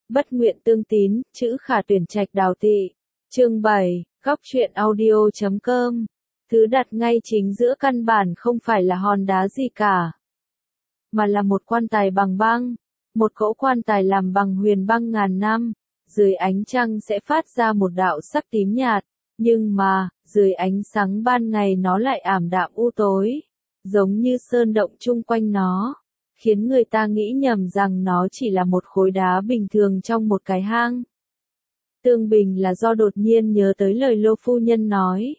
Bất nguyện tương tín, chữ khả tuyển trạch đào tị. Chương 7, góc truyện audio.com. Thứ đặt ngay chính giữa căn bản không phải là hòn đá gì cả, mà là một quan tài bằng băng. Một cỗ quan tài làm bằng huyền băng ngàn năm, dưới ánh trăng sẽ phát ra một đạo sắc tím nhạt, nhưng mà, dưới ánh sáng ban ngày nó lại ảm đạm u tối, giống như sơn động chung quanh nó, khiến người ta nghĩ nhầm rằng nó chỉ là một khối đá bình thường trong một cái hang. Tương Bình là do đột nhiên nhớ tới lời Lô phu nhân nói,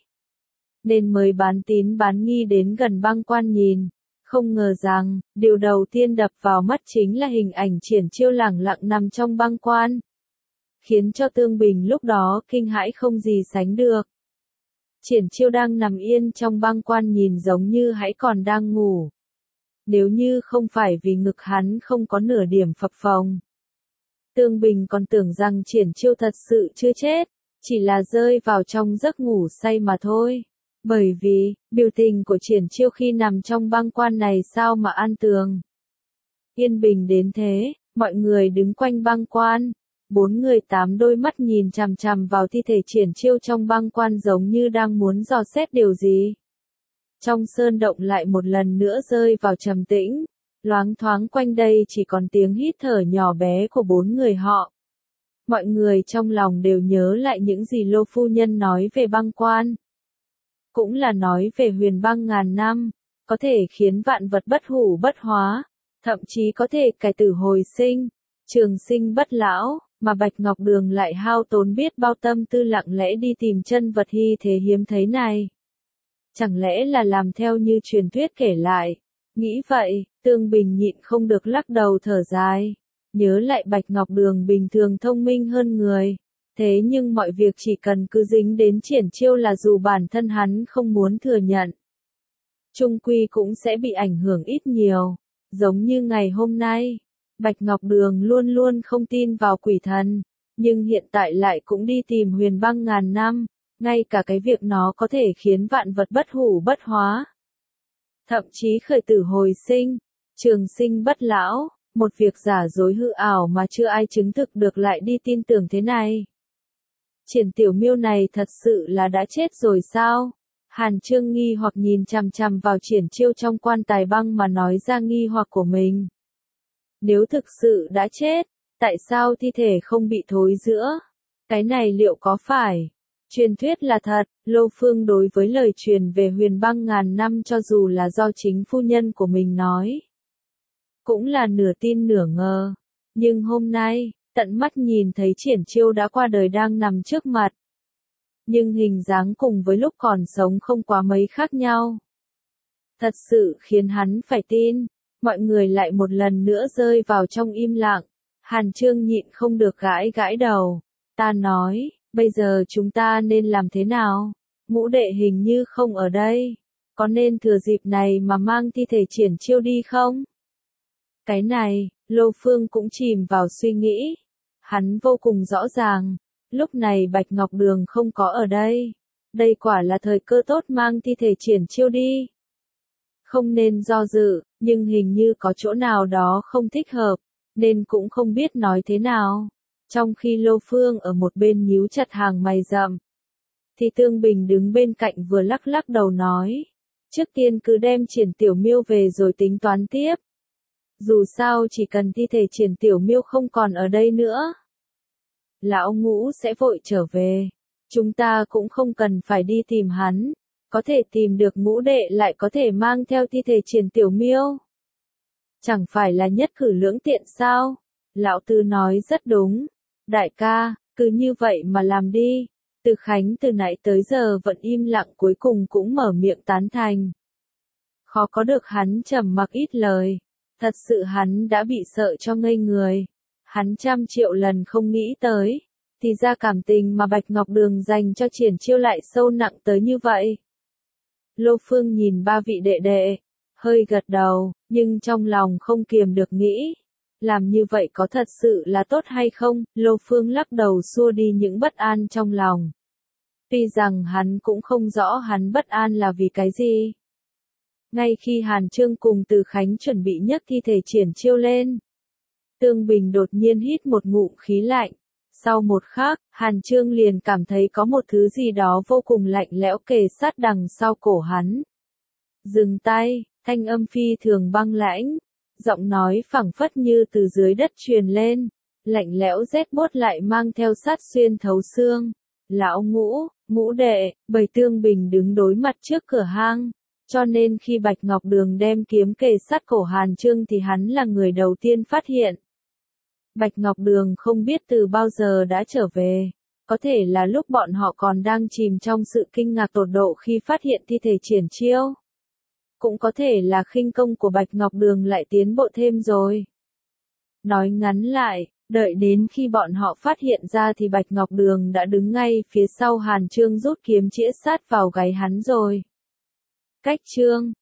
nên mới bán tín bán nghi đến gần băng quan nhìn. Không ngờ rằng, điều đầu tiên đập vào mắt chính là hình ảnh Triển Chiêu lẳng lặng nằm trong băng quan, khiến cho Tương Bình lúc đó kinh hãi không gì sánh được. Triển Chiêu đang nằm yên trong băng quan nhìn giống như hãy còn đang ngủ. Nếu như không phải vì ngực hắn không có nửa điểm phập phồng, Tương Bình còn tưởng rằng Triển Chiêu thật sự chưa chết, chỉ là rơi vào trong giấc ngủ say mà thôi. Bởi vì, biểu tình của Triển Chiêu khi nằm trong băng quan này sao mà an tường, yên bình đến thế. Mọi người đứng quanh băng quan, 4 người 8 đôi mắt nhìn chằm chằm vào thi thể Triển Chiêu trong băng quan giống như đang muốn dò xét điều gì. Trong sơn động lại một lần nữa rơi vào trầm tĩnh, loáng thoáng quanh đây chỉ còn tiếng hít thở nhỏ bé của 4 người họ. Mọi người trong lòng đều nhớ lại những gì Lô phu nhân nói về băng quan. Cũng là nói về huyền băng ngàn năm, có thể khiến vạn vật bất hủ bất hóa, thậm chí có thể cải tử hồi sinh, trường sinh bất lão, mà Bạch Ngọc Đường lại hao tốn biết bao tâm tư lặng lẽ đi tìm chân vật hy thế hiếm thấy này. Chẳng lẽ là làm theo như truyền thuyết kể lại? Nghĩ vậy, Tương Bình nhịn không được lắc đầu thở dài, nhớ lại Bạch Ngọc Đường bình thường thông minh hơn người. Thế nhưng mọi việc chỉ cần cứ dính đến Triển Chiêu là dù bản thân hắn không muốn thừa nhận, chung quy cũng sẽ bị ảnh hưởng ít nhiều. Giống như ngày hôm nay, Bạch Ngọc Đường luôn luôn không tin vào quỷ thần, nhưng hiện tại lại cũng đi tìm huyền băng ngàn năm, ngay cả cái việc nó có thể khiến vạn vật bất hủ bất hóa, thậm chí khởi tử hồi sinh, trường sinh bất lão, một việc giả dối hư ảo mà chưa ai chứng thực được lại đi tin tưởng thế này. Triển Tiểu Miêu này thật sự là đã chết rồi sao? Hàn Chương nghi hoặc nhìn chằm chằm vào Triển Chiêu trong quan tài băng mà nói ra nghi hoặc của mình. Nếu thực sự đã chết, tại sao thi thể không bị thối rữa? Cái này liệu có phải truyền thuyết là thật? Lô Phương đối với lời truyền về huyền băng ngàn năm cho dù là do chính phu nhân của mình nói, cũng là nửa tin nửa ngờ. Nhưng hôm nay, tận mắt nhìn thấy Triển Chiêu đã qua đời đang nằm trước mặt. Nhưng hình dáng cùng với lúc còn sống không quá mấy khác nhau. Thật sự khiến hắn phải tin. Mọi người lại một lần nữa rơi vào trong im lặng. Hàn Chương nhịn không được gãi gãi đầu. Ta nói, bây giờ chúng ta nên làm thế nào? Ngũ đệ hình như không ở đây. Có nên thừa dịp này mà mang thi thể Triển Chiêu đi không? Cái này, Lô Phương cũng chìm vào suy nghĩ. Hắn vô cùng rõ ràng, lúc này Bạch Ngọc Đường không có ở đây. Đây quả là thời cơ tốt mang thi thể Triển Chiêu đi. Không nên do dự, nhưng hình như có chỗ nào đó không thích hợp, nên cũng không biết nói thế nào. Trong khi Lô Phương ở một bên nhíu chặt hàng mày rậm, thì Tương Bình đứng bên cạnh vừa lắc lắc đầu nói, trước tiên cứ đem Triển Tiểu Miêu về rồi tính toán tiếp. Dù sao chỉ cần thi thể Triển Tiểu Miêu không còn ở đây nữa, lão Ngũ sẽ vội trở về. Chúng ta cũng không cần phải đi tìm hắn, có thể tìm được Ngũ đệ lại có thể mang theo thi thể Triển Tiểu Miêu. Chẳng phải là nhất cử lưỡng tiện sao? Lão Tư nói rất đúng. Đại ca, cứ như vậy mà làm đi. Từ Khánh từ nãy tới giờ vẫn im lặng cuối cùng cũng mở miệng tán thành. Khó có được hắn trầm mặc ít lời. Thật sự hắn đã bị sợ cho ngây người. Hắn trăm triệu lần không nghĩ tới. Thì ra cảm tình mà Bạch Ngọc Đường dành cho Triển Chiêu lại sâu nặng tới như vậy. Lô Phương nhìn ba vị đệ đệ, hơi gật đầu, nhưng trong lòng không kiềm được nghĩ. Làm như vậy có thật sự là tốt hay không? Lô Phương lắc đầu xua đi những bất an trong lòng. Tuy rằng hắn cũng không rõ hắn bất an là vì cái gì. Ngay khi Hàn Chương cùng Từ Khánh chuẩn bị nhấc thi thể Triển Chiêu lên, Tương Bình đột nhiên hít một ngụm khí lạnh. Sau một khắc, Hàn Chương liền cảm thấy có một thứ gì đó vô cùng lạnh lẽo kề sát đằng sau cổ hắn. Dừng tay, thanh âm phi thường băng lãnh, giọng nói phảng phất như từ dưới đất truyền lên, lạnh lẽo rét buốt lại mang theo sát xuyên thấu xương. Lão Ngũ, Ngũ đệ, Bầy Tương Bình đứng đối mặt trước cửa hang, cho nên khi Bạch Ngọc Đường đem kiếm kề sát cổ Hàn Chương thì hắn là người đầu tiên phát hiện. Bạch Ngọc Đường không biết từ bao giờ đã trở về, có thể là lúc bọn họ còn đang chìm trong sự kinh ngạc tột độ khi phát hiện thi thể Triển Chiêu. Cũng có thể là khinh công của Bạch Ngọc Đường lại tiến bộ thêm rồi. Nói ngắn lại, đợi đến khi bọn họ phát hiện ra thì Bạch Ngọc Đường đã đứng ngay phía sau Hàn Chương rút kiếm chĩa sát vào gáy hắn rồi. Cách Chương